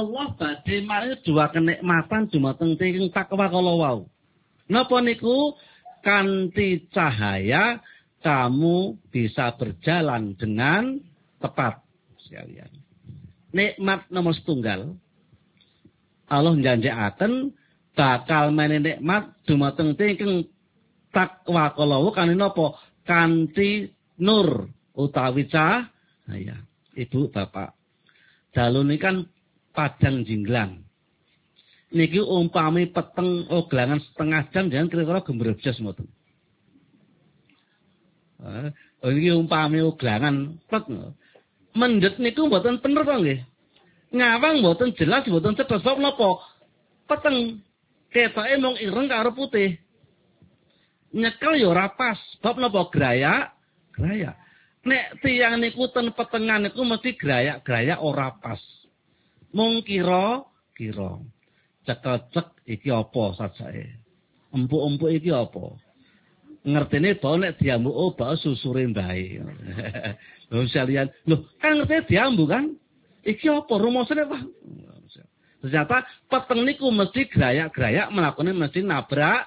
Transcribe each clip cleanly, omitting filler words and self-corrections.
Allah badhe maringi dua kenikmatan dumateng tiyang takwa kala wau. Napa niku? Kanthi cahaya kamu bisa berjalan dengan tepat sekalian. Nikmat nomor setunggal Allah njanjikaken bakal menehi nikmat dumateng tiyang takwa kala wau kanthi napa? Kanthi nur utawi cahaya. Ibu bapak, dalu niki kan padang jinglang. Niki umpami peteng oglangan setengah jam jangan kira-kira gembrebjes mboten. Niki umpami oglangan pet. Mendhet niku mboten bener to nggih. Ngawang mboten jelas mboten cetha sebab napa? Peteng ketoke mung ireng karo putih. Nyekel ya ora pas. Sebab napa? Grayak. Nek tiyang niku ten petengan niku mesti grayak ora pas. Mung kira-kira. Cek iki apa sajake? Empuk-empuk iki apa? Ngertine bau nek diambu bau susure mbae. Lho sekalian, lho kan ngertine diambu kan? Iki apa rumusane Pak? Ternyata peteng niku mesti grayak mlakune mesti nabrak.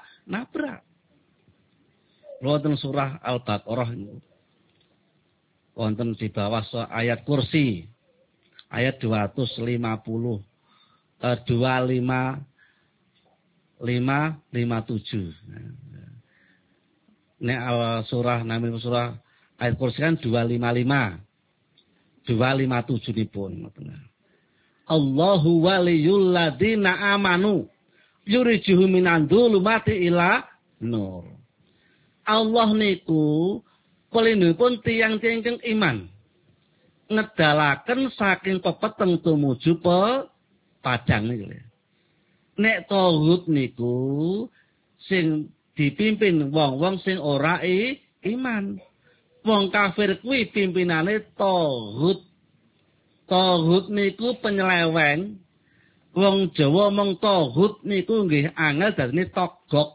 Wonten surah Al-Baqarah niku. Wonten di bawah ayat kursi. Ayat 257. Nek surah namanya surah ayat kursi kan 255. 257 nipun. Allahu waliyul ladzina amanu yurijuhum minan dzulumati ila nur. Allah niku pelindungipun tiyang-tiyang iman. Ngedalaken saking pepeteng tumuju padang niku. Nek tauhid niku sing dipimpin wong-wong sing ora iman. Wong kafir kuwi pimpinane tauhid. Tauhid niku penyeleweng. Wong Jawa mung tauhid niku nggih angel dadine togok.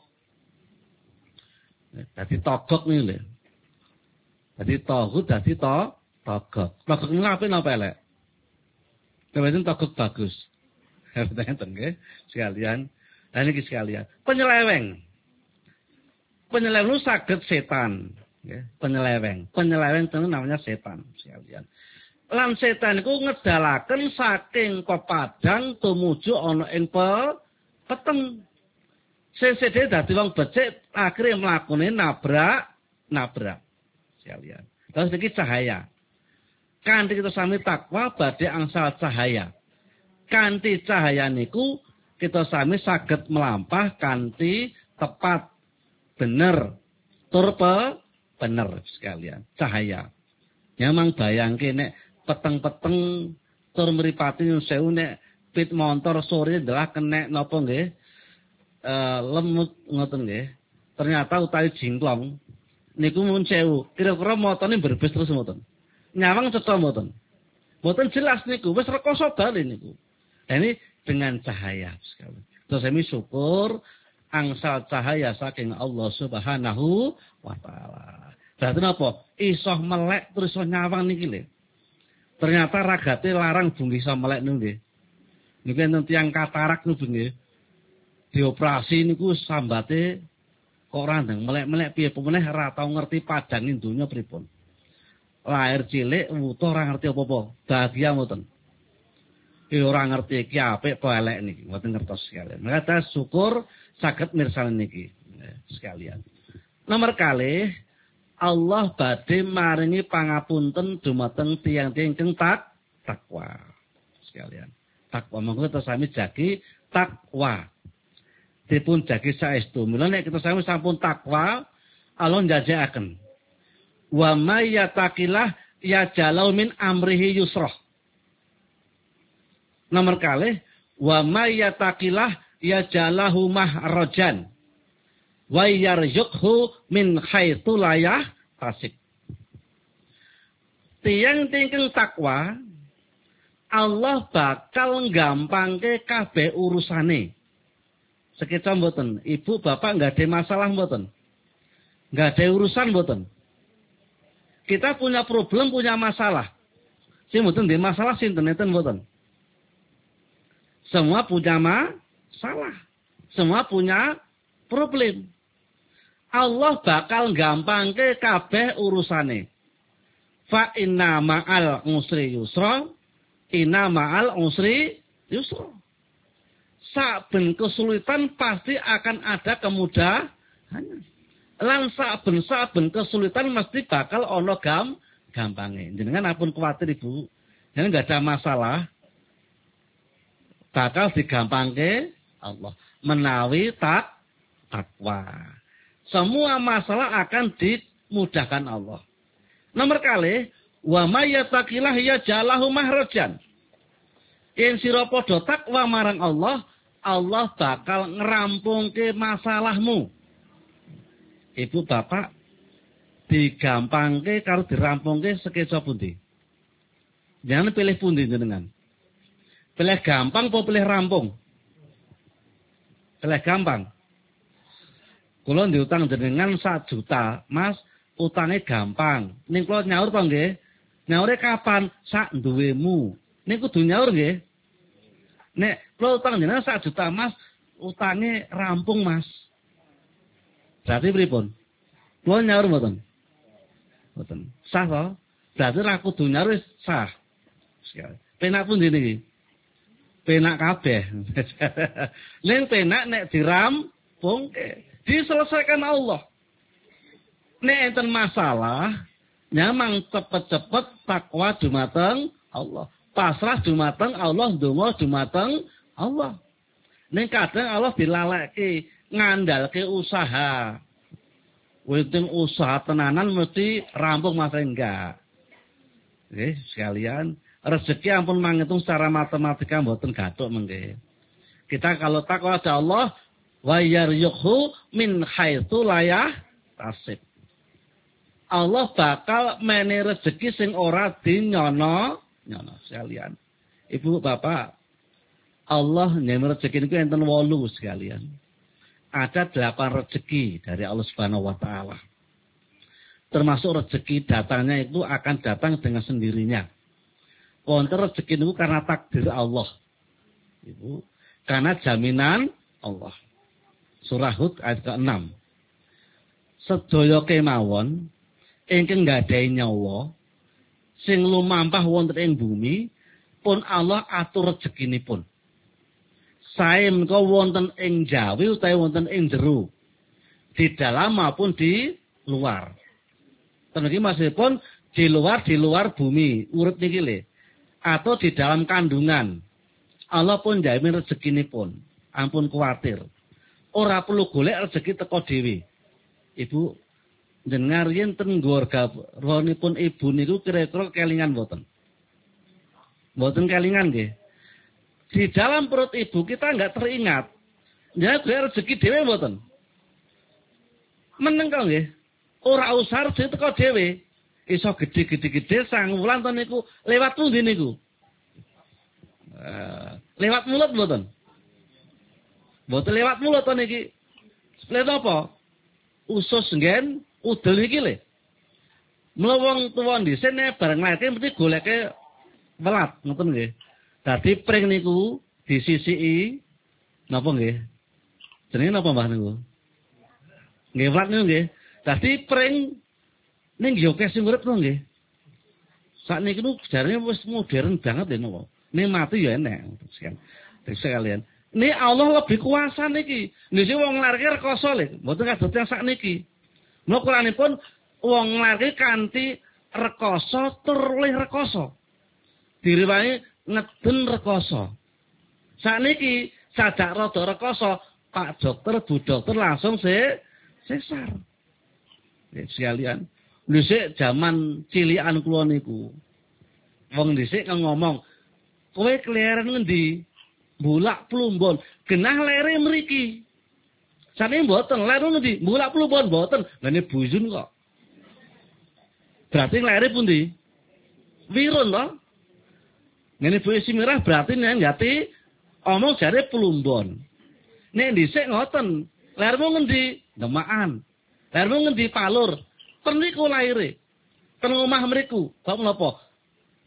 Dadi togok niku lho. Dadi tauhid dadi togok. Togok niku apik napa elek? Kebetulan togok bagus. Ngeten nggih sekalian. Lah niki sekalian. Penyeleweng itu saged setan, nggih. Penyeleweng itu namanya setan sekalian. Lan setan iku ngedalaken saking pepadang tumuju ana ing peteng. Sesede dadi wong becik akhire mlakune nabrak sekalian. Terus iki cahaya. Kanthi kita sami takwa badhe angsal cahaya. Kanthi cahaya niku kita sami saged melampah kanthi tepat bener tur bener sekalian cahaya. Nyamang bayangke nek peteng-peteng tur mripate nyun sewu nek pit montor sore ndelah kenek napa nggih lemut ngoten nggih. Ternyata utawi jingklong niku mun sewu kira-kira motone berbes terus mboten. Nyawang cetha mboten. Mboten jelas niku wis rekoso bali niku. Ini dengan cahaya sekali. Terus kami syukur angsal cahaya saking Allah Subhanahu wa taala. Berarti napa? Iso melek terus iso nyawang niki lho. Ternyata ragate larang bungi iso melek niku nggih. Niku enten tiyang katarak niku nggih. Dioperasi niku sambate kok ora ndang melek-melek piye pemeneh ora tau ngerti padange donya pripun. Lahir cilik wuto ora ngerti apa-apa. Bahagia mboten. Ora ngerti iki apik apa elek niki, mboten ngertos sekalian. Maka syukur saged mirsani niki sekalian. Nomor kalih Allah badhe maringi pangapunten dumateng tiyang-tiyang ingkang takwa sekalian. Takwa monggo kita sami jagi takwa. Dipun jagi saestu. Mula nek kita sami sampun takwa, Allah njanjikaken. Wa may yattaqillah yaj'al min amrihi yusra. Nomor kalih wa may yattaqillah yaj'alahu mahrajan wa yarzuqhu min haitsu la yahtasib. Tiyang-tiyang takwa Allah bakal nggampangke kabeh urusane. Sekeca mboten, ibu bapak enggak ada masalah mboten? Enggak ada urusan mboten? Kita punya problem, punya masalah. Sing mboten ndek masalah sinten enten mboten? Semua punya masalah. Semua punya problem. Allah bakal gampangke kabeh urusane. Fa inna ma'al usri yusra, inna ma'al usri yusra. Saben kesulitan pasti akan ada kemudahan. Lan saben kesulitan mesti bakal ana gampange. Jenengan ampun kuwatir Ibu. Jenengan enggak ada masalah. Bakal digampangke Allah menawi takwa. Semua masalah akan dimudahkan Allah. Nomor kali, wa may yattaqillah yaj'alhu mahrajan. Yen sira padha takwa marang Allah, Allah bakal ngerampungke masalahmu. Ibu bapak digampangke karo dirampungke sekeca pundi? Jangan pilih pundi jenengan. Pilih gampang apa pilih rampung? Pilih gampang. Kula diutang jenengan 1 juta, Mas, utange gampang. Ning kula nyaur to nggih? Nyaure kapan? Sak duwemu. Ning kudu nyaur nggih. Nek kula utang jenengan 1 juta, Mas, utange rampung, Mas. Berarti pripun? Kula nyaur mboten? Mboten. Sah to? Berarti ra kudu nyaur wis sah. Penak pundi niki? Penak kabeh. Ning penak nek dirampungke. Diselesaikan Allah. Nek enten masalah, nyamang cepet-cepet takwa dumateng Allah. Pasrah dumateng Allah, ndonga dumateng Allah. Ning kadang Allah dilaleke, ngandalke usaha. Wonten usaha tenanan mesti rampung masalah enggak. Nggih, sekalian, rezeki ampun manghitung secara matematika mboten gathuk mengke. Kita kalau takwa ada Allah wa yaryuhu min haitsu la yahtasib. Allah bakal mene rezeki sing ora dinyono sekalian. Ibu bapak, Allah nyeme rezeki niku enten 8 sekalian. Ada 8 rezeki dari Allah Subhanahu wa taala. Termasuk rezeki datangnya itu akan datang dengan sendirinya. Wonten rezeki niku karena takdir Allah. Ibu, karena jaminan Allah. Surah Hud ayat ke-6. Sedaya kemawon ingkang nggadahi nyawa sing lumampah wonten ing bumi pun Allah atur rezekinipun. Sae menika wonten ing jawi utawi wonten ing jero. Di dalam maupun di luar. Teniki masihipun di luar bumi, urip niki lho. Atau di dalam kandungan. Allah pun jamin rezekinipun. Ampun kuwatir. Ora perlu golek rezeki teko dhewe. Ibu dengar yen ten keluarga rohipun ibu niku kira-kira kelingan mboten? Mboten kelingan nggih. Di dalam perut ibu kita enggak teringat. Ya golek rezeki dhewe mboten? Meneng kok nggih. Ora usah rezeki teko dhewe. Iso gede-gede sang wulan to niku lewat pundi niku? Lewat mulut mboten? Mboten lewat mulut to niki. Lewat apa? Usus nggen udel iki lho. Mula wong tuwa dhisik nek bareng lairke mesti goleke welat, ngoten nggih. Dadi pring niku disisiki napa nggih? Jenenge napa Mbah niku? Nggih welat niku nggih. Dadi pring ning yo sing urip to nggih. Sakniki niku jarane wis modern banget lho napa. Ning mati ya enek sekalian. Ini Allah lebih kuasa niki. Niki wong nglarke rekoso lho, mboten kados yang sakniki. Mula Quranipun wong nglarke kanthi rekoso tur luwih rekoso. Diriwangi ngeden rekoso. Sakniki sadak rada rekoso, Pak dokter, Bu dokter langsung sesar. Sekalian, dhisik jaman cilikan kula niku. Wong dhisik ngomong, "Kowe keleren ngendi?" Bulak Plumbon, genah lere mriki. Sane mboten, lere ngendi? Bulak Plumbon mboten. Lah ne bujun kok. Berarti lere pundi? Wirun to? Ngene Bu Simirah berarti nek ngati omong jare Plumbon. Nek dhisik ngoten, lermu ngendi? Demaan. Lermu ngendi Palur. Ten niku laire. Ten omah mriku. Kok menapa?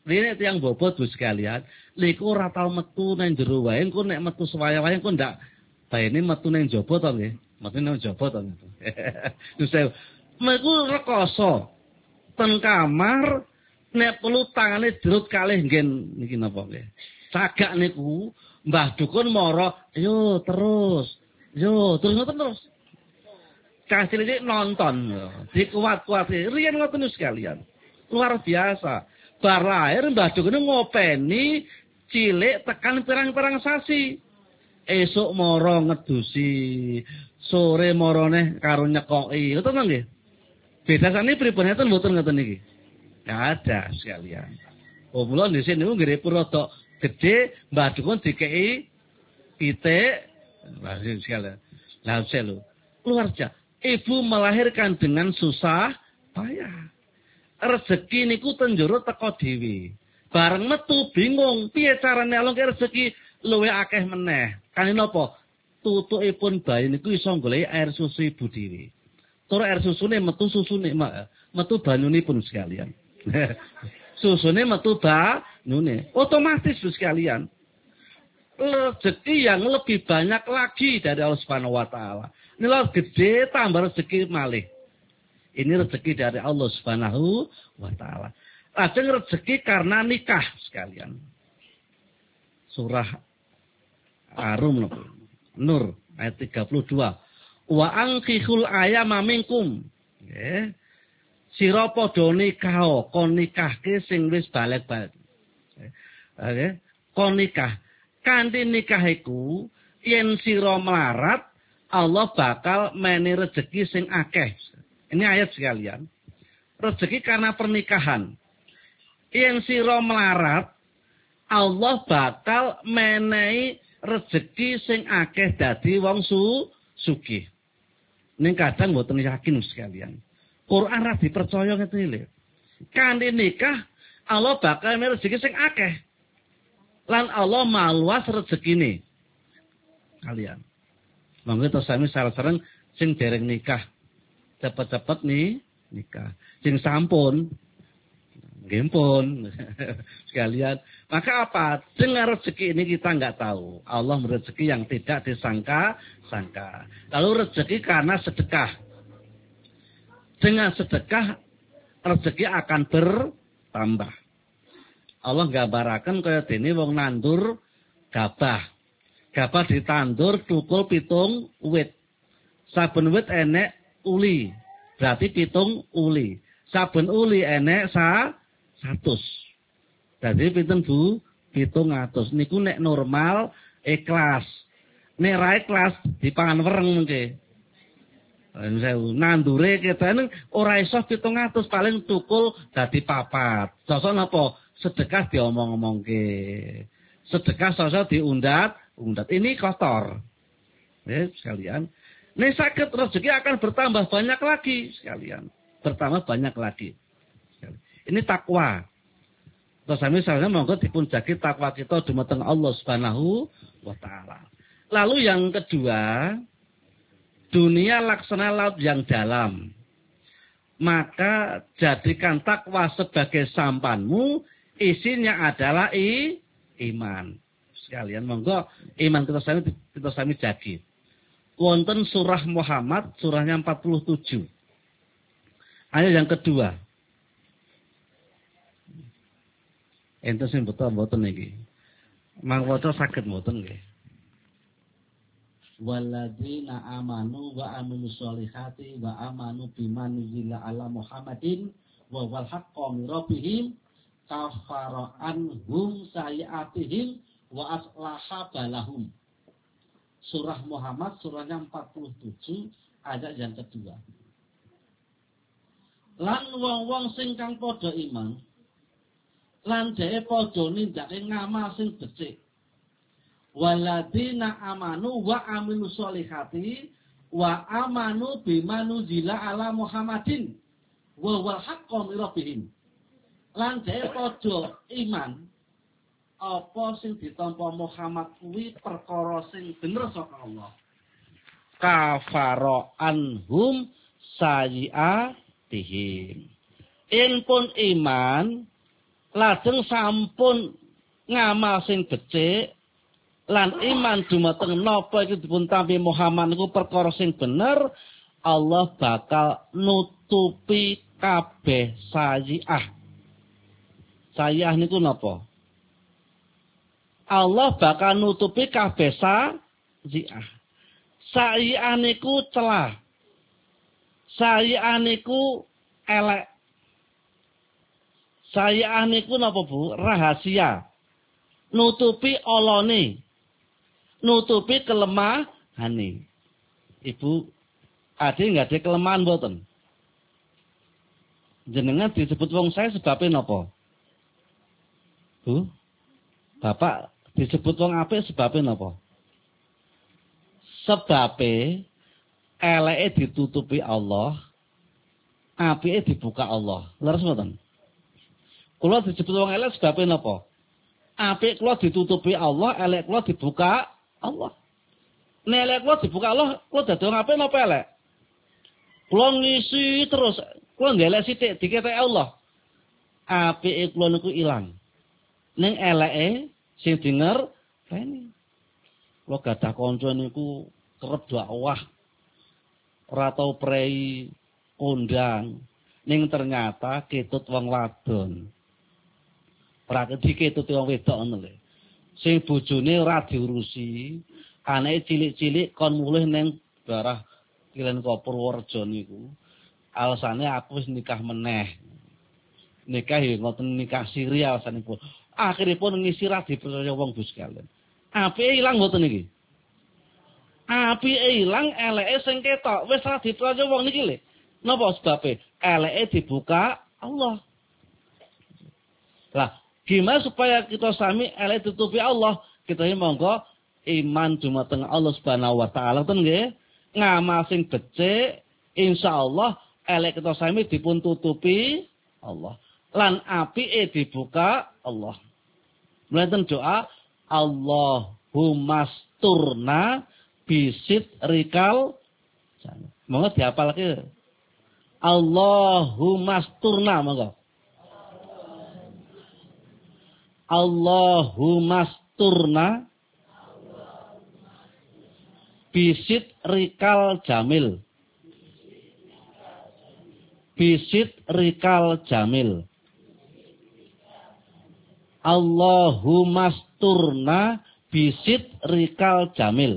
Rene tiyang bobot Bu sekalian, liku ora tau metu nang jero wae, engko nek metu suwaya-waya engko ndak baene metu nang jaba to nggih. Metu nang jaba to. Nusa meku rekoso ten kamar nek perlu tangane jerut kalih nggen niki napa nggih. Cagak niku Mbah Dukun mara, yo terus. Yo terus ngoten terus. Kasih cilik nonton, dikuat-kuat. Riyen ngoten sekalian. Luar biasa. Bar lahir Mbah Dukun ngopeni cilik tekan pirang-pirang sasi. Esuk mara ngedusi, sore marane karo nyekoki. Ngoten nggih. Bedasane pripun enten mboten ngoten niki? Enggak ada sekalian. Oh mula dhisik niku nggih rada gedhe Mbah Dukun dikeki pitik. Lah sekalian. Lah lho. Luar biasa. Ibu melahirkan dengan susah payah. Rezeki niku tenjero teko dhewe. Bareng metu bingung piye carane alungke rezeki luwih akeh meneh. Kane napa? Tutukipun bayi niku iso golek air susu ibu dhewe. Tur air susune metu susune, metu banyunipun sekalian. Susune metu banyune. Otomatis Bu sekalian. Rezeki yang lebih banyak lagi dari Allah Subhanahu wa taala. Nilai gede tambah rezeki malih. Ini rezeki dari Allah Subhanahu wa taala. Lajeng rezeki karena nikah sekalian. Surah Ar-Rum Nur ayat 32. Wa ankihul ayama minkum. Nggih. Sira padha nikah, kon nikahke sing wis balik-balik. Nggih. Kon nikah. Kanthi nikah iku yen sira melarat Allah bakal meni rezeki sing akeh. Ini ayat sekalian. Rezeki karena pernikahan. Yen sira melarat, Allah bakal menehi rezeki sing akeh dadi wong sugih. Ning kadang mboten yakin sekalian. Quran ra dipercaya ngeten lho. Kanthi nikah Allah bakal menehi rezeki sing akeh. Lan Allah maluas rezekine. Kalian. Mangga to sami sareng sing dereng nikah. Cepet-cepet nih nikah. Sing sampun nggih pun sekalian. Maka apa? Dengan rezeki ini kita enggak tahu. Allah merezeki yang tidak disangka-sangka. Lalu rezeki karena sedekah. Dengan sedekah rezeki akan bertambah. Allah gambaraken kaya dene wong nandur gabah. Gabah ditandur tukul 7 wit. Saben wit enek uli. Berarti 7 uli. Saben uli enek 100. Dadi pinten Bu? 700. Niku nek normal ikhlas. Nek ra ikhlas dipangan wereng mengke. Nandure ketene ora iso 700 paling tukul dadi 4. Sosok napa? Sedekah diomong-omongke. Sedekah sosok diundat. Ini kotor. Sekalian. Nih sakit rezeki akan bertambah banyak lagi sekalian. Bertambah banyak lagi. Ini takwa. Terus misalnya monggo dipun jagi takwa kita dumateng Allah Subhanahu wa taala. Lalu yang kedua, dunia laksana laut yang dalam. Maka jadikan takwa sebagai sampanmu, isinya adalah iman. Sekalian monggo iman kita sami jagi. Wonten surah Muhammad surahnya 47. Ayat yang kedua. Enten sing mboten niki. Mangwaca saged mboten nggih. Walladzina amanu wa amilus solihati wa amanu bima nuzila ala Muhammadin wa wal haqqu min rabbihim kafara anhum sayiatihim wa aslaha balahum. Surah Muhammad surahnya 47 ayat yang kedua. Lan wong-wong sing kang padha iman lan dhek padha nindakake ngamal sing becik. Waladina amanu wa amilus solihati wa amanu bima nuzila ala Muhammadin wa wal haqqu min rabbihim. Lan dhek padha iman apa sing ditampa Muhammad kuwi perkara sing bener saka Allah. Kafara anhum sayiatihim. Yen pun iman lajeng sampun ngamal sing becik lan iman dumateng napa iki dipun tampi Muhammad niku perkara sing bener, Allah bakal nutupi kabeh sayi'ah. Sayi'ah niku napa? Allah bakal nutupi kabeh sayi'ah. Sayi'ah niku celah. Sayi'ah niku elek. Sayi'ah niku napa Bu? Rahasia. Nutupi olone. Nutupi kelemahane. Ibu, ade nggak ada kelemahan mboten? Jenengan disebut wong saya sebabnya napa? Bu? Bapak disebut wong apik sebabnya napa? Sebabe eleke ditutupi Allah, apike dibuka Allah. Leres mboten? Kula disebut wong elek sebabnya napa? Apik kula ditutupi Allah, elek kula dibuka Allah. Nek elek kula dibuka Allah, kula dadi wong apik napa elek? Kula ngisi terus, kula ndelek sithik diketek Allah. Apike kula niku ilang. Ning eleke sing dinger rene. Kula gadah kanca niku kerep dakwah. Ora tau prei kondang. Ning ternyata ketut wong wadon. Ora diketut wong wedok ngono lho. Sing bojone ora diurusi, anake cilik-cilik kon mulih ning daerah Kilen Purworejo niku. Alasane aku wis nikah meneh. Nikah ya ngoten nikah siri alasanipun. Akhiripun ngisi ra dipercaya wong Bu sekalian. Apike ilang mboten niki? Apike ilang, eleke sing ketok wis ra dipercaya wong niki lho. Napa sebabe? Eleke dibuka Allah. Lah, gimana supaya kita sami elek tutupi Allah? Kita ini monggo iman dumateng Allah Subhanahu wa taala ten nggih. Ngamal sing becik, insyaallah elek kita sami dipun tutupi Allah. Lan apike dibuka Allah. Mulaten doa Allahumma sturna bisit rikal. Monggo dihafalke. Allahumma sturna monggo. Allahumma sturna bisit rikal jamil. Bisit rikal jamil. Allahumma sturna bisit rikal jamil.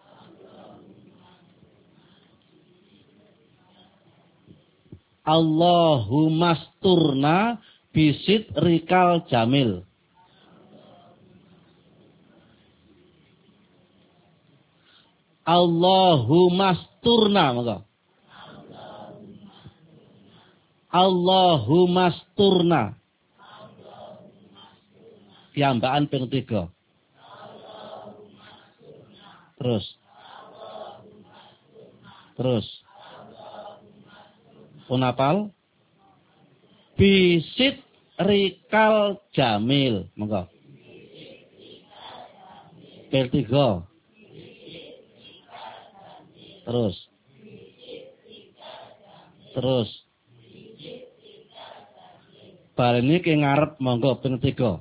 Allahumma sturna bisit rikal jamil. Allahumma sturna monggo. Allahumma sturna. Piambaan ping 3. Terus. Terus. Punapal? Bisit rikal jamil. Monggo. Ping 3. Terus. Terus. Bar ini ke ngarep monggo ping 3.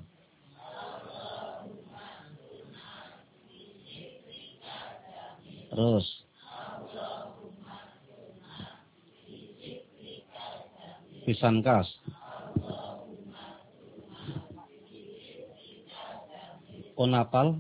Terus. Pisan kas. Onapal?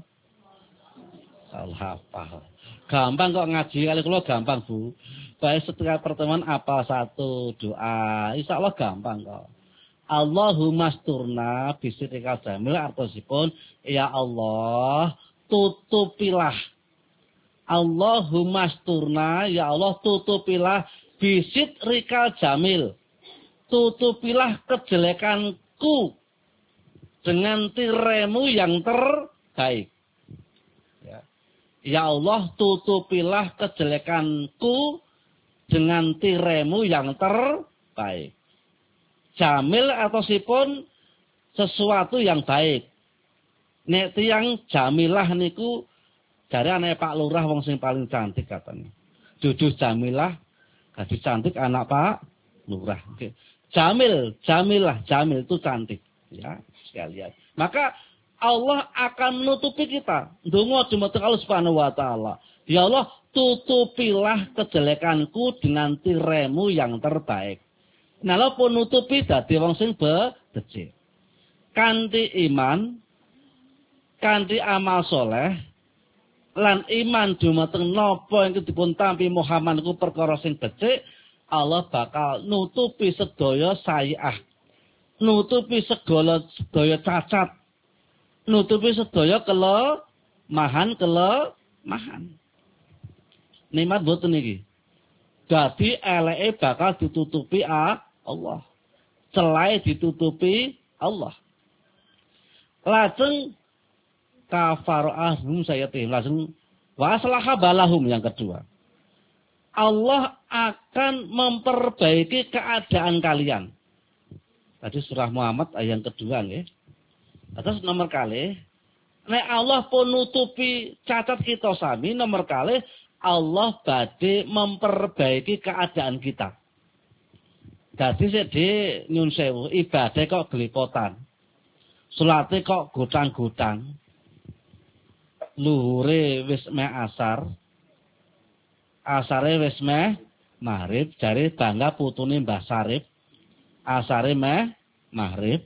Hafal. Gampang kok ngaji kali kula gampang Bu. Baik setiap pertemuan apa satu doa, insyaallah gampang kok. Allahumma sturna bisirikal jamil artosipun ya Allah tutupilah. Allahumma sturna ya Allah tutupilah bisit rikal jamil. Tutupilah kejelekanku dengan tiremu yang terbaik. Ya Allah tutupilah kejelekanku dengan tiremu yang terbaik. Jamil atosipun sesuatu yang baik. Nek tiyang jamilah niku jare anak Pak Lurah wong sing paling cantik katanya. Dudu jamilah gadis cantik anak Pak Lurah. Jamil, jamilah, jamil itu cantik. Ya, sekalian. Maka Allah akan menutupi kita. Ndonga dumateng Allah Subhanahu wa taala. Ya Allah, tutupilah kejelekanku dengan tiremu yang terbaik. Nalapa nutupi dadi wong sing becik. Kanthi iman, kanthi amal soleh, lan iman dumateng napa ingkang dipun tampi Muhammad iku perkara sing becik, Allah bakal nutupi sedaya sayi'ah. Nutupi segala sedaya cacat. Nutupi sedaya kelemahan. Nikmat boten iki. Dadi eleke bakal ditutupi Allah. Celahe ditutupi Allah. Lajeng kafarahum sayatihim. Langsung waslaha balahum yang kedua. Allah akan memperbaiki keadaan kalian. Tadi surah Muhammad ayat yang kedua nggih. Atas nomor kali, nek Allah pun nutupi cacat kita sami, nomor kali Allah badhe memperbaiki keadaan kita. Dadi sedhe nyun sewu, ibadah kok gelipotan. Salate kok gotang-gotang. Luhure wis meh asar. Asare wis meh maghrib, jare bangga putune Mbah Sarip. Asare meh maghrib.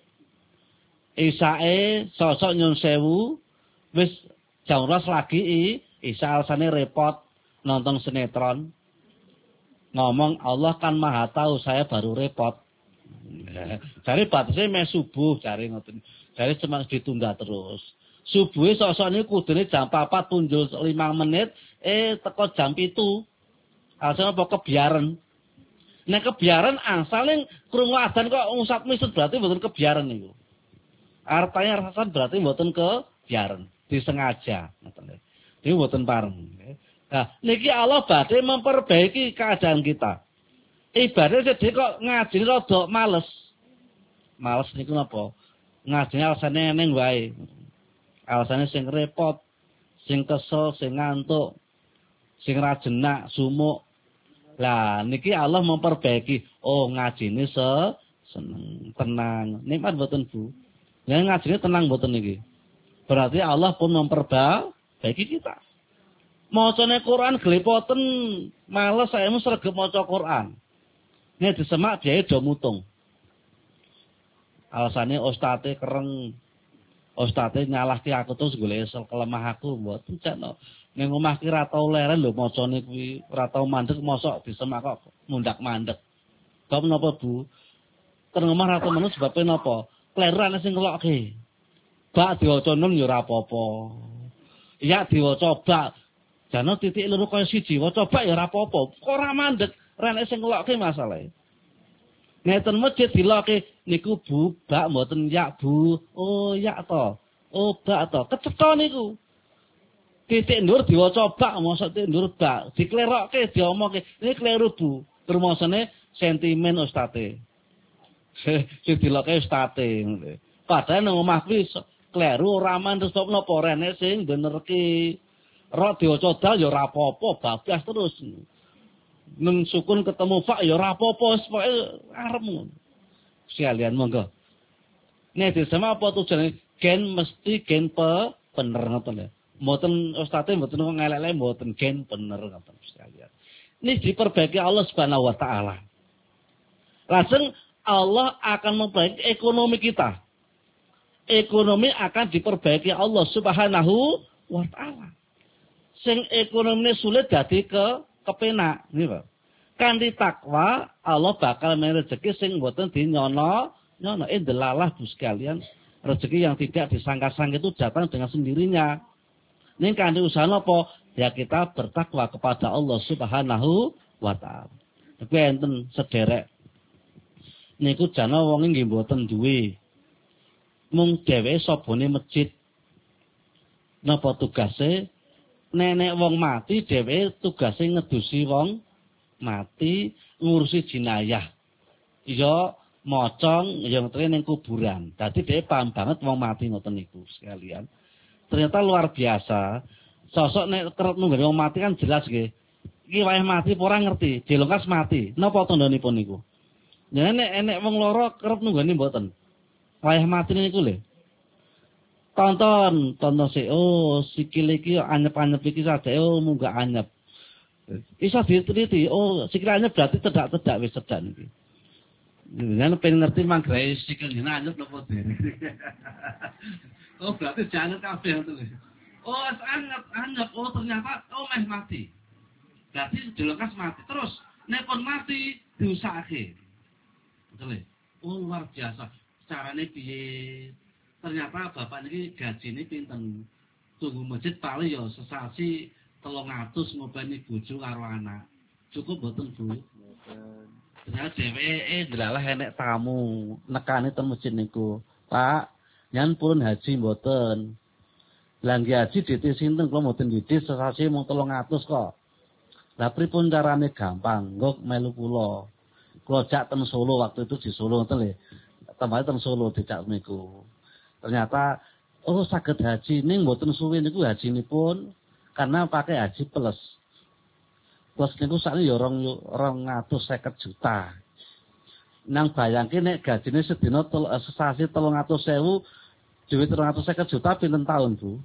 Isae sosok nyun sewu wis jam 12 lagi isa alasane repot nonton sinetron. Ngomong Allah kan Maha tahu saya baru repot. Jare batese meh subuh jare ngoten. Jare cuma ditunda terus. Subuhe sosok niku kudune jam 4 tunjul 5 menit teko jam 7. Alasane apa kebiaren. Nek kebiaren asale krungu adzan kok ngusap misut berarti mboten kebiaren niku. Artanya rasasan berarti mboten kebiaren, disengaja ngoten. Niku mboten pareng. Nah, niki Allah badhe memperbaiki keadaan kita. Ibadah sedhe kok ngajine rada males. Males niku napa? Ngajine alasane eneng wae. Alasane sing repot, sing kesel, sing ngantuk, sing ra jenak, sumuk. Lah niki Allah memperbaiki. Oh, ngajine seneng, tenang. Nikmat mboten, Bu? Ya ngajine tenang mboten niki. Berarti Allah pun memperbaiki kita. Macane Quran glepoten males saemu sregep maca Quran. Nek disemak biaye do mutung. Alasane ustate kereng. Ustate nyalahke aku terus golek kelemah aku mboten jane. Ning omah ki ra tau leren lho macane kuwi, ora tau mandeg mosok disemak kok mundak-mandeg. Bab napa, Bu? Ten omah ra tau menus sebabe napa? Kleru ana sing ngelokke. Bak diwaca nun ya ora apa-apa. Ya diwaca bak. Jane titik loro kaya siji, waca bak ya ora apa-apa. Kok ora mandeg, ra ana sing ngelokke masalahe. Ngeten masjid dilokke niku Bu, bak mboten ya Bu. Oh, ya to. Oh, bak to. Kecetha niku. Titik ndur diwaca bak, mosok titik ndur bak. Diklerokke, diomongke. Ini kleru Bu. Rumasane sentimen ustate. Sing dilokke ustate. Padahal nang omah kuwi kleru ora mandeg sop napa rene sing benerke. Rok diwaca dal ya ora apa-apa, bablas terus. Nang sukun ketemu fa ya ora apa-apa, pokoke arep ngono. Sekalian monggo. Nek disema apa tujuane? Gen mesti gen bener ngoten lho. Mboten ustate mboten kok ngelek-elek mboten gen bener ngoten sekalian. Ini diperbaiki Allah Subhanahu wa taala. Langsung Allah akan memperbaiki ekonomi kita. Ekonomi akan diperbaiki Allah Subhanahu wa taala. Sing ekonomine sulit dadi kepenak, nggih, Pak. Kanthi takwa Allah bakal menehi rezeki sing mboten dinyono, delalah Bu sekalian. Rezeki yang tidak disangka-sangka itu datang dengan sendirinya. Ning kanthi usaha napa? Ya kita bertakwa kepada Allah Subhanahu wa taala. Tapi enten sederek. Niku jana wong nggih mboten duwe. Mung dheweke sabone masjid. Napa tugase? Nenek wong mati dheweke tugase ngedusi wong mati, ngurusi jenayah. Ya mocong ya ngene ning kuburan. Dadi dhewe paham banget wong mati ngoten niku sekalian. Ternyata luar biasa. Sosok nek kerep nunggani wong mati kan jelas nggih. Iki wae mati apa ora ngerti, dilengkas mati. Napa tandhanipun niku? Ya nek enek wong lara kerep nunggani mboten. Wayah mati niku lho. Tonton sik. Oh, sikil iki anyep-anyep iki sadake munggah anyep. Iso diteliti. Oh, sikil anyep berarti tedak-tedak wis sedan iki. Jangan pengen ngerti manggrae sikil dina anyep napa dene. Oh, berarti jangan kabeh itu. Oh, anyep. Oh, ternyata meh mati. Berarti jelokas mati. Terus nek pun mati diusahake. Betul. Oh, luar biasa. Carane piye? Ternyata bapak niki gajine pinten. Tunggu masjid paling ya sesasi 300 ngopeni bojo karo anak. Cukup mboten, Bu? Ternyata dheweke delalah enek tamu nekane ten masjid niku. Pak, nyan purun haji mboten. Lah nggih haji ditis sinten kula mboten ditis sesasi mung 300 kok. Lah pripun carane gampang? Nggo melu kula. Kula jak ten Solo waktu itu di Solo ngoten lho. Tambah ten Solo dijak niku. Ternyata saged haji ning mboten suwe niku hajinipun karena pakai haji plus. Plus niku sakniki ya 250 juta. Nang bayangke nek gajine sedina sesasi 300.000 duit 350 juta pinten taun, Bu?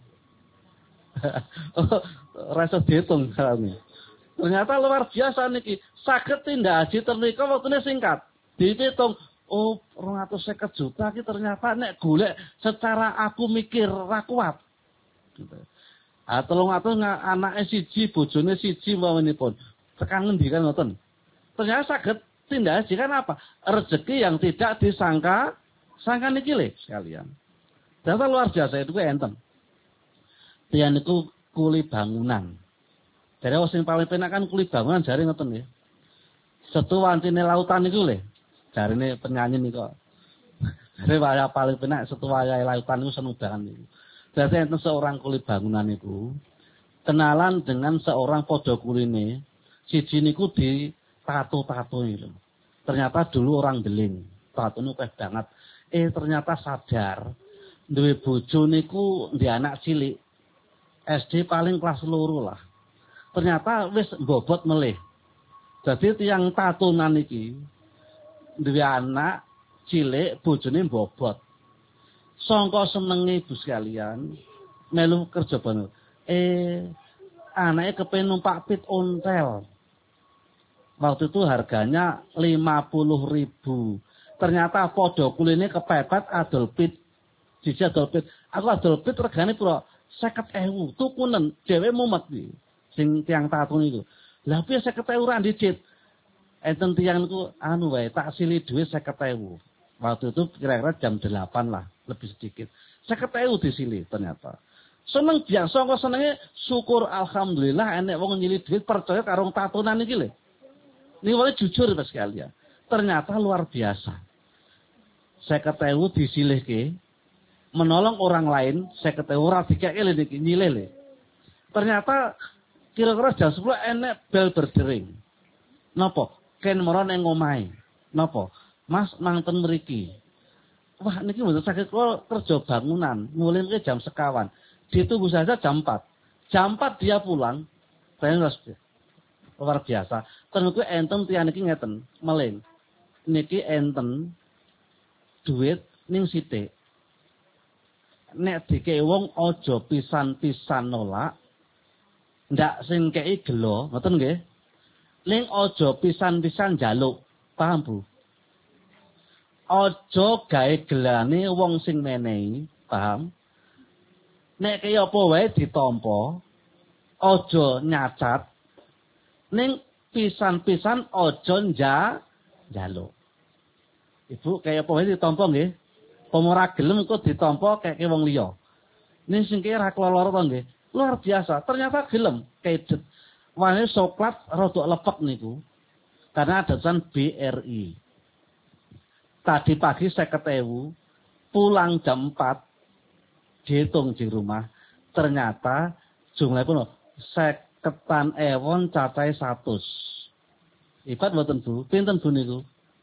Ora iso diitung kami. Ternyata luar biasa niki. Saged tindak haji ternika wektune singkat. Dihitung 250 juta ki ternyata nek golek secara aku mikir ra kuat. Gitu. 300 anake siji, bojone siji mawonipun. Tekan ngendi kan ngoten. Ternyata saged tindak haji kan apa? Rezeki yang tidak disangka niki lho sekalian. Ternyata luar biasa itu enten. Tiyan niku kuli bangunan. Dari sing paling penak kan kuli bangunan jare ngoten nggih. Setu wancine lautan niku lho. Jarine penyanyi niku. Jare waya paling penak setu wayahe lautan niku seneng banget niku. Dadi enten seorang kuli bangunan niku kenalan dengan seorang padha kuline. Siji niku di tato-tato niku. Ternyata dulu orang beling. Tatone akeh banget. Ternyata sadar duwe bojo niku ndek anak cilik. SD paling kelas 2 lah. Ternyata wis mbobot melih. Dadi tiyang tatonan iki duwe anak cilik, bojone mbobot. Sangka senenge Ibu sekalian, melu kerja banget. Anake kepen numpak pit ontel. Waktu itu harganya 50.000. Ternyata padha kuline kepepet adol pit. Siji adol pit. Aku adol pit regane pira? 50.000. Tukunen dhewe mumet iki. Sing tiyang tato niku. Lah piye 50.000 ra dicit? Enten tiyang niku wae tak sili dhuwit 50.000. Waktu itu kira-kira jam 8 lah, lebih sedikit. 50.000 disili ternyata. Seneng biasa kok senenge syukur alhamdulillah enek wong nyili dhuwit percaya karo tatonan iki lho. Ini wale jujur Mas sekalian. Ternyata luar biasa. 50.000 disilihke menolong orang lain 50.000 ora dikeke lho niki nyilih lho. Ternyata kira-kira jam 10 enek bel berdering. Napa? Ken mara ning omahe. Napa? Mas mangten mriki. Wah niki mboten saged kula kerja bangunan, mulai jam sekawan. Ditunggu saja jam 4. Jam 4 dia pulang. Saya luar biasa. Ternyata enten tiyang niki ngeten, meling. Niki enten duit ning sithik. Nek dikei wong aja pisan-pisan nolak. Ndak sing kei gelo, ngoten nggih. Ning aja pisan-pisan njaluk. Paham, Bu? Aja gawe gelane wong sing menehi, paham? Nek kaya apa wae ditampa, aja nyacat. Ning pisan-pisan aja njaluk. Ibu kaya apa wae ditampa nggih? Apa ora gelem kok ditampa keke wong liya. Ning sing kira kelolor to nggih. Luar biasa, ternyata gelem kedet. Wane coklat rada lepek niku. Karena ada tulisan BRI. Tadi pagi 50.000, pulang jam 4, dihitung di rumah. Ternyata jumlahnya pun 50.000 cacahe 100. Ibat mboten Bu? Pinten Bu niku?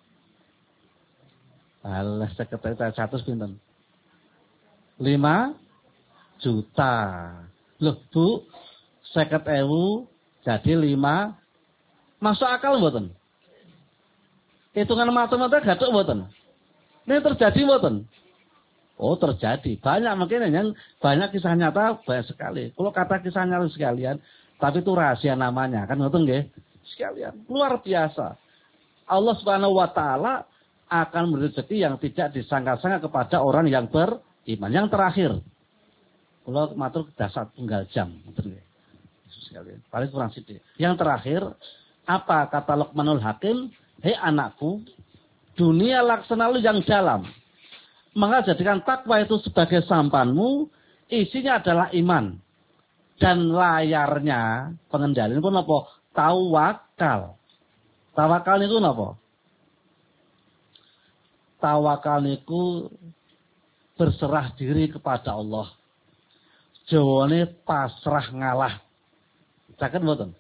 Alah 50.000 cacahe 100 pinten? 5 juta. Loh Bu, 50.000 jadi 5. Masuk akal mboten? Hitungan matematika gathuk mboten? Ini terjadi mboten? Oh terjadi. Banyak mungkin yang banyak kisah nyata banyak sekali. Kalau kata kisah nyata sekalian, tapi itu rahasia namanya. Kan ngoten nggih? Sekalian. Luar biasa. Allah Subhanahu wa taala akan memberi rezeki yang tidak disangka-sangka kepada orang yang beriman. Yang terakhir. Kalau matur dasar tunggal jam, ngoten nggih. Sekalian. Paling kurang sedikit. Yang terakhir, apa kata Luqmanul Hakim? Hei anakku, dunia laksana lu yang dalam. Maka jadikan takwa itu sebagai sampanmu, isinya adalah iman. Dan layarnya, pengendalian pun apa? Tawakal. Tawakal niku napa? Tawakal niku berserah diri kepada Allah. Jawane pasrah ngalah. Saged mboten?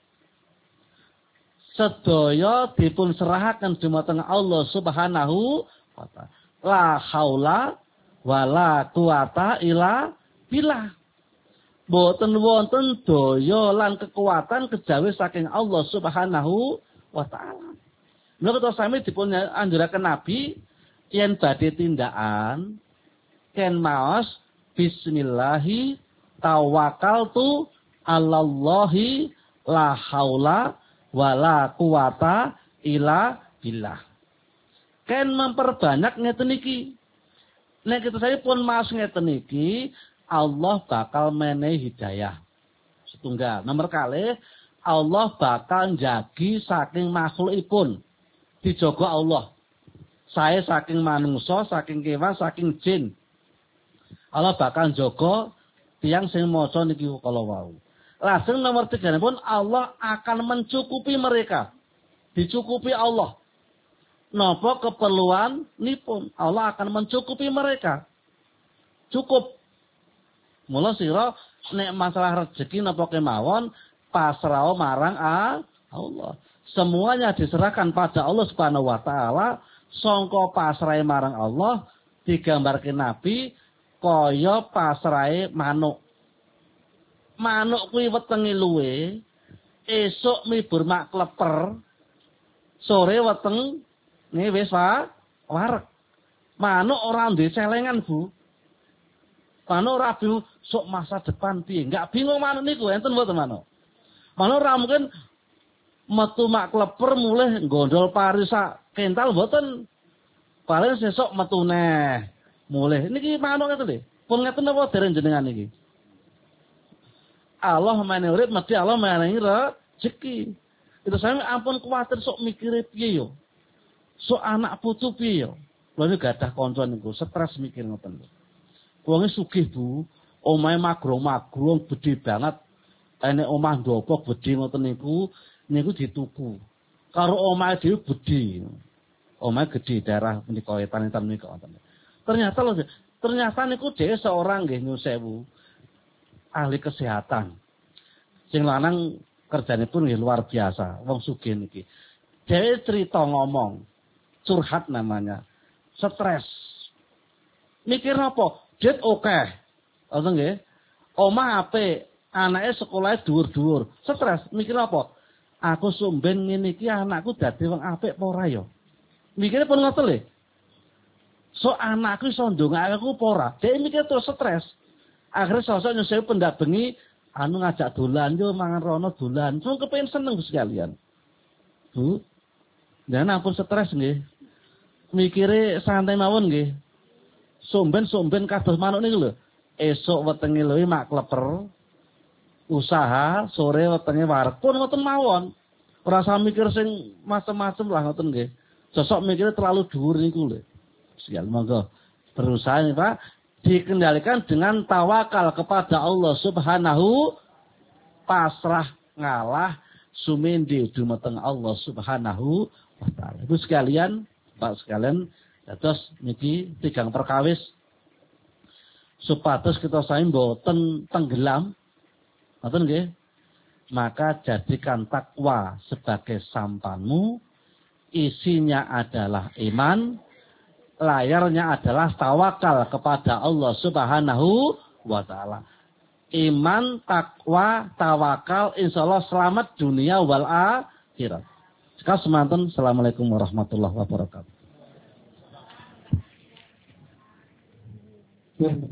Sedaya dipun serahaken dumateng Allah Subhanahu wa taala. La haula wala quwata illa billah. Boten wonten daya lan kekuatan kejawi saking Allah Subhanahu wa taala. Menawi sami dipun anjuraken Nabi yen badhe tindakan ken maos bismillahi tawakkaltu 'alallahi la haula wala quwata illa billah. Ken memperbanyak ngeten iki. Nek kita saya pun maos ngeten iki, Allah bakal menehi hidayah. Setunggal. Nomor kalih, Allah bakal njagi saking makhlukipun. Dijaga Allah. Saya saking manungsa, saking kewan, saking jin. Allah bakal njaga tiyang sing maca niki kala wau. Lajeng nomor 3 pun Allah akan mencukupi mereka. Dicukupi Allah. Napa keperluan nipun? Allah akan mencukupi mereka. Cukup. Mula sira nek masalah rezeki napa kemawon pasrah marang Allah. Semuanya diserahkan pada Allah Subhanahu wa taala, sangka pasrahe marang Allah digambarke Nabi kaya pasrahe manuk. Manuk kuwi wetenge luwe, esuk mibur mak kleper, sore weteng nih wis wareg. Manuk ora ndek celengan, Bu. Manuk ora bingung sok masa depan piye. Enggak bingung manuk niku, enten mboten manuk. Manuk ora mungkin metu mak kleper mulih gondol pari sak kental mboten. Paling sesuk metu neh mulih. Niki manuk ngeten lho. Pun ngeten apa dereng jenengan iki? Allah menehi urip mesti Allah menehi rezeki. Itu saya ampun kuwatir sok mikire piye yo. Sok anak putu piye yo. Lha niku gadah kanca niku stres mikir ngoten. Wonge sugih, Bu. Omahe magro-magro gedhe banget. Enek omah ndopo gedhe ngoten niku dituku. Karo omahe dhewe gedhe. Omahe gedhe daerah menika Wetan-wetan menika wonten. Ternyata niku dhewe seorang nggih nyuwun sewu. Ahli kesehatan. Sing lanang kerjanipun nggih luar biasa, wong sugih niki. Dhewe cerita ngomong, curhat namanya. Stres. Mikir apa? Duit akeh. Ngoten nggih. Omah apik, anake sekolahe dhuwur-dhuwur. Stres, mikir apa? Aku sumben ngene iki anakku dadi wong apik apa ora ya? Mikire pun ngoten lho. So anakku iso ndongake aku apa ora? Dhewe mikir terus stres. Akhirnya sosok nyusahi pendak bengi, ngajak dolan, yo mangan rono dolan. Cuma kepengin seneng sekalian. Bu, dan ampun stres nggih. Mikire santai mawon nggih. Somben kados manuk niku lho. Esuk wetenge lho mak kleper. Usaha, sore wetenge wareg. Pun ngoten mawon. Ora usah mikir sing macem-macem lah ngoten nggih. Sosok mikire terlalu dhuwur niku lho. Sekali monggo berusaha nih Pak. Dikendalikan dengan tawakal kepada Allah Subhanahu, pasrah ngalah sumindi dumateng Allah Subhanahu wa taala. Ibu sekalian, Pak sekalian, terus niki tigang perkawis supados kita sae mboten tenggelam. Ngoten nggih. Maka jadikan takwa sebagai sampanmu, isinya adalah iman. Layarnya adalah tawakal kepada Allah Subhanahu wa taala. Iman, takwa, tawakal, insyaallah selamat dunia wal akhirat. Sekarang semanten, assalamualaikum warahmatullahi wabarakatuh.